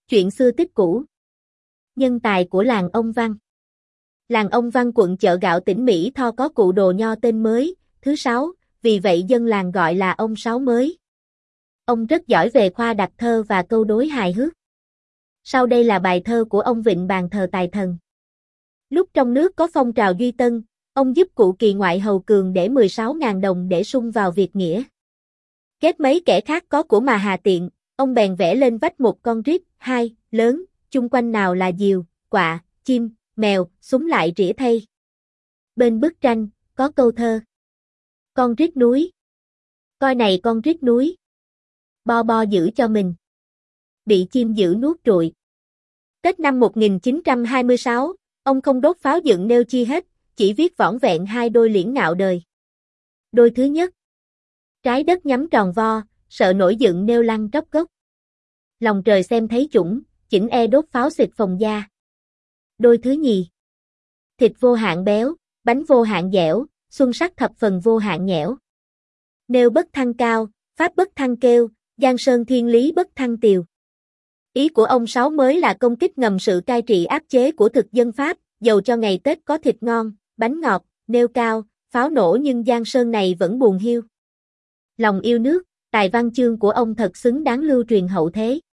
Chuyện xưa tích cũ. Nhân tài của làng ông Văn. Làng ông Văn quận Chợ Gạo tỉnh Mỹ Tho có cụ đồ nho tên Mới, thứ 6, vì vậy dân làng gọi là ông Sáu Mới. Ông rất giỏi về khoa đặt thơ và câu đối hài hước. Sau đây là bài thơ của ông vịn bàn thờ tài thần. Lúc trong nước có phong trào Duy Tân, ông giúp cụ Kỳ ngoại hầu Cường để 16.000 đồng để sung vào việc nghĩa. Kết mấy kẻ khác có của mà hà tiện, ông bèn vẽ lên vách một con rít, hai, lớn, chung quanh nào là diều, quạ, chim, mèo, súng lại rỉa thay. Bên bức tranh, có câu thơ. Con rít núi. Coi này con rít núi. Bo bo giữ cho mình. Bị chim dữ nuốt trụi. Tết năm 1926, ông không đốt pháo dựng nêu chi hết, chỉ viết vỏn vẹn hai đôi liễn ngạo đời. Đôi thứ nhất. Trái đất nhắm tròn vo, sợ nổi dựng nêu lăn tróc gốc. Lòng trời xem thấy chủng, chỉnh đốt pháo xịt phòng da. Đôi thứ nhì. Thịt vô hạn béo, bánh vô hạn dẻo, xuân sắc thập phần vô hạn nhẽo. Nêu bất thăng cao, pháp bất thăng kêu, giang sơn thiên lý bất thăng tiều. Ý của ông Sáu Mới là công kích ngầm sự cai trị áp chế của thực dân Pháp, dầu cho ngày Tết có thịt ngon, bánh ngọt, nêu cao, pháo nổ nhưng giang sơn này vẫn buồn hiu. Lòng yêu nước, tài văn chương của ông thật xứng đáng lưu truyền hậu thế.